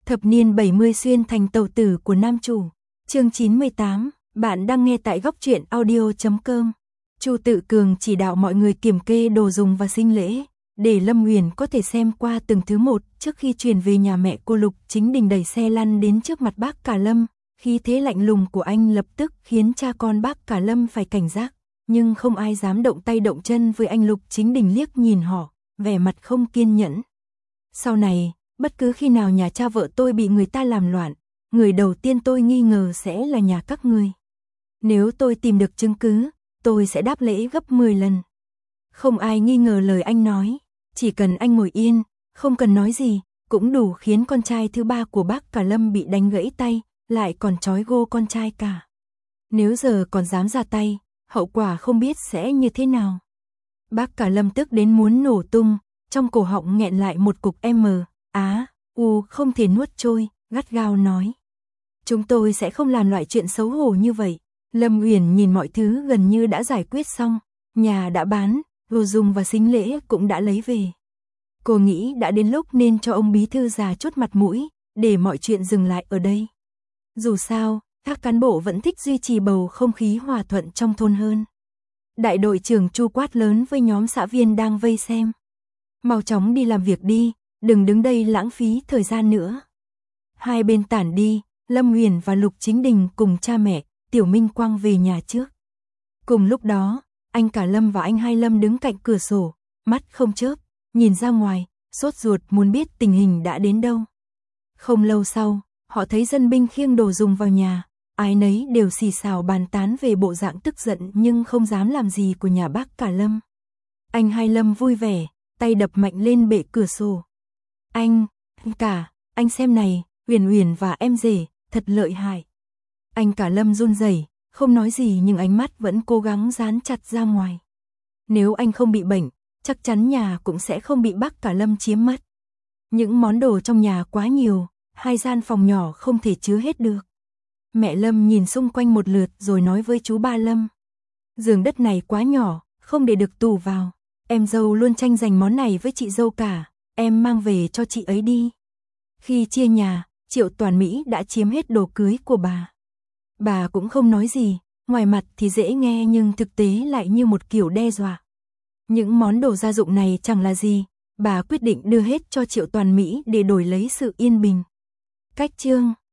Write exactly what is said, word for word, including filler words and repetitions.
Thập niên bảy mươi xuyên thành tàu tử của nam chủ. Chương chín mươi tám, bạn đang nghe tại góc truyện audio chấm com. Chu Tự Cường chỉ đạo mọi người kiểm kê đồ dùng và sinh lễ, để Lâm Uyển có thể xem qua từng thứ một trước khi chuyển về nhà mẹ cô. Lục Chính Đình đẩy xe lăn đến trước mặt bác Cả Lâm, khí thế lạnh lùng của anh lập tức khiến cha con bác Cả Lâm phải cảnh giác, nhưng không ai dám động tay động chân với anh. Lục Chính Đình liếc nhìn họ, vẻ mặt không kiên nhẫn. Sau này, bất cứ khi nào nhà cha vợ tôi bị người ta làm loạn, người đầu tiên tôi nghi ngờ sẽ là nhà các ngươi. Nếu tôi tìm được chứng cứ, tôi sẽ đáp lễ gấp mười lần. Không ai nghi ngờ lời anh nói, chỉ cần anh ngồi yên, không cần nói gì, cũng đủ khiến con trai thứ ba của bác Cả Lâm bị đánh gãy tay, lại còn trói gô con trai cả. Nếu giờ còn dám ra tay, hậu quả không biết sẽ như thế nào. Bác Cả Lâm tức đến muốn nổ tung, trong cổ họng nghẹn lại một cục M, á, u không thể nuốt trôi, gắt gao nói. Chúng tôi sẽ không làm loại chuyện xấu hổ như vậy. Lâm Uyển nhìn mọi thứ gần như đã giải quyết xong, nhà đã bán, đồ dùng và sính lễ cũng đã lấy về. Cô nghĩ đã đến lúc nên cho ông bí thư già chốt mặt mũi, để mọi chuyện dừng lại ở đây. Dù sao, các cán bộ vẫn thích duy trì bầu không khí hòa thuận trong thôn hơn. Đại đội trưởng Chu quát lớn với nhóm xã viên đang vây xem. Mau chóng đi làm việc đi, đừng đứng đây lãng phí thời gian nữa. Hai bên tản đi, Lâm Uyển và Lục Chính Đình cùng cha mẹ, Tiểu Minh Quang về nhà trước. Cùng lúc đó, anh Cả Lâm và anh Hai Lâm đứng cạnh cửa sổ, mắt không chớp, nhìn ra ngoài, sốt ruột muốn biết tình hình đã đến đâu. Không lâu sau, họ thấy dân binh khiêng đồ dùng vào nhà, ai nấy đều xì xào bàn tán về bộ dạng tức giận nhưng không dám làm gì của nhà bác Cả Lâm. Anh Hai Lâm vui vẻ, tay đập mạnh lên bệ cửa sổ. Anh, cả, anh xem này, Uyển Uyển và em rể, thật lợi hại. Anh Cả Lâm run rẩy, không nói gì nhưng ánh mắt vẫn cố gắng dán chặt ra ngoài. Nếu anh không bị bệnh, chắc chắn nhà cũng sẽ không bị bác Cả Lâm chiếm mất. Những món đồ trong nhà quá nhiều, hai gian phòng nhỏ không thể chứa hết được. Mẹ Lâm nhìn xung quanh một lượt rồi nói với chú ba Lâm. Giường đất này quá nhỏ, không để được tủ vào. Em dâu luôn tranh giành món này với chị dâu cả, em mang về cho chị ấy đi. Khi chia nhà, Triệu Toàn Mỹ đã chiếm hết đồ cưới của bà. Bà cũng không nói gì, ngoài mặt thì dễ nghe nhưng thực tế lại như một kiểu đe dọa. Những món đồ gia dụng này chẳng là gì, bà quyết định đưa hết cho Triệu Toàn Mỹ để đổi lấy sự yên bình. Cách chương